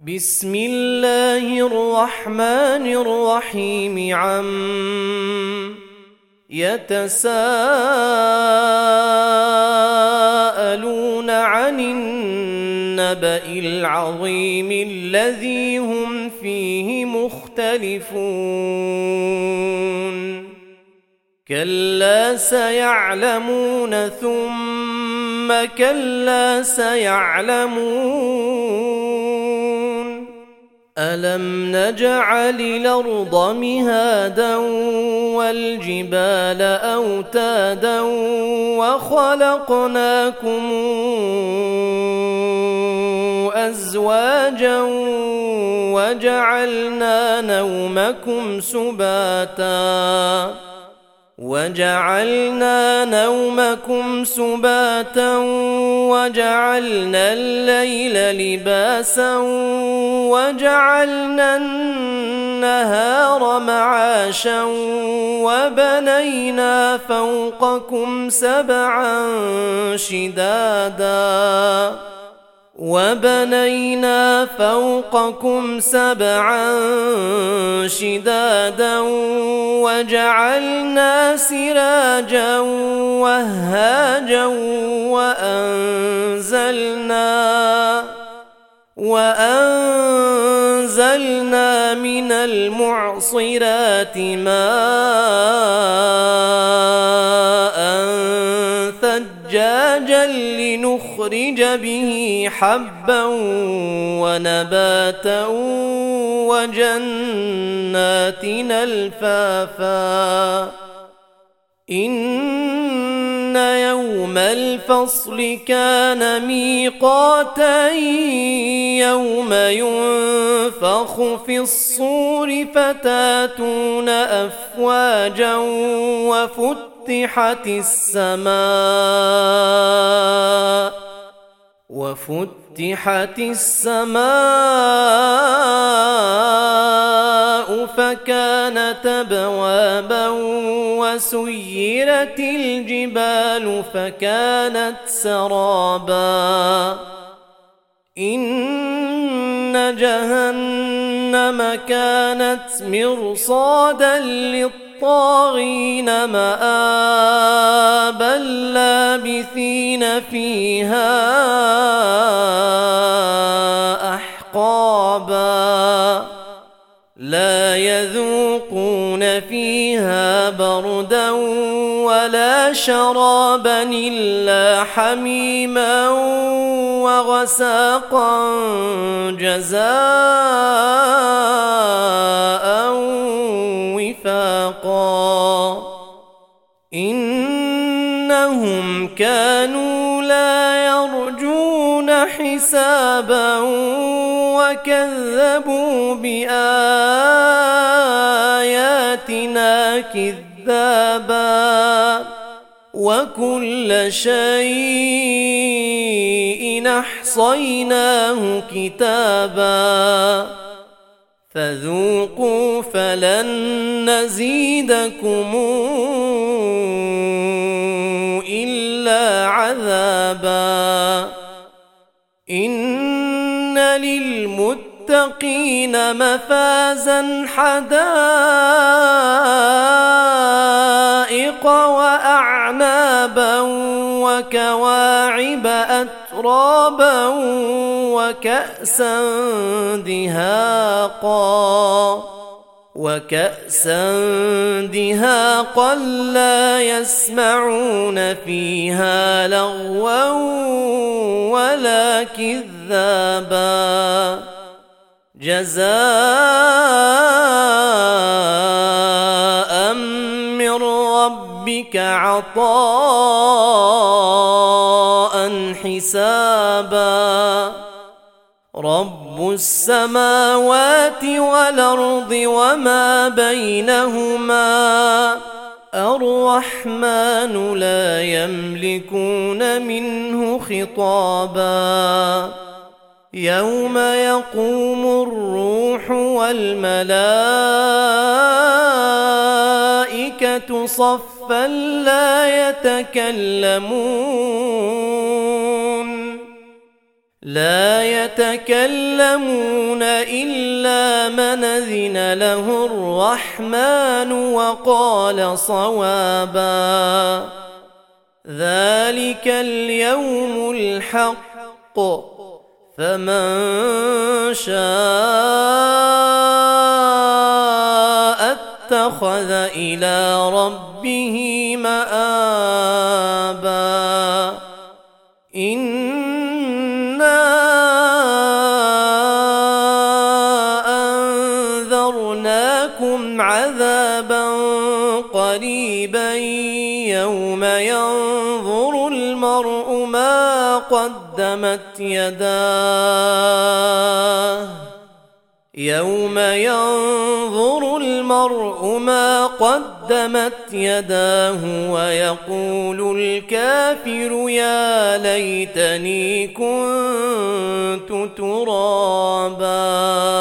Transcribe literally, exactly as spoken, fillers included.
بسم الله الرحمن الرحيم. عم يتساءلون عن النبأ العظيم الذي هم فيه مختلفون. كلا سيعلمون ثم كلا سيعلمون. ألم نجعل الأرض مهادا والجبال أوتادا وخلقناكم أزواجا وجعلنا نومكم سباتا وجعلنا نومكم سباتا وجعلنا الليل لباسا وجعلنا النهار معاشا وبنينا فوقكم سبعا شدادا وبنينا فوقكم سبعا شدادا وجعلنا سراجا وهاجا وأنزلنا وأنزلنا من المعصرات ماء ثجاجا لنخرج به حبا ونباتا وجنات ألفافا. إن يوم الفصل كان ميقاتا يوم ينفخ في الصور فتاتون أفواجا وفتحت السماء وفتحت السماء فكانت أبوابا وسيرت الجبال فكانت سرابا. إن جهنم كانت مرصادا للطاغين مآبا لابثين فيها أحقابا لا يذوقون فيها بردا ولا شرابا إلا حميما وغساقا جزاء وفاقا. إنهم كانوا لا يرجون حسابا وكذبوا بآياتنا كذابا وكل شيء أحصيناه كتابا فذوقوا فلن نزيدكم إلا عذابا. إن للمتقين مفازا حدائق وأعنابا وكواعب أترابا وكأسا دهاقا وكأسا دهاقا لا يسمعون فيها لغوا ولا كذابا جزاء من ربك عطاء حسابا. رب السماوات والأرض وما بينهما الرحمن لا يملكون منه خطابا. يوم يقوم الروح والملائكة صفا لا يتكلمون لا يتكلمون إلا من أذن له الرحمن وقال صوابا ذلك اليوم الحق فمن شاء اتخذ إلى ربه مآبا إنا أنذرناكم عذابا قريبا يوم ينظر المرء ما قدمت يداه يوم ينظر المرء ما قدمت يداه ويقول الكافر يا ليتني كنت ترابا.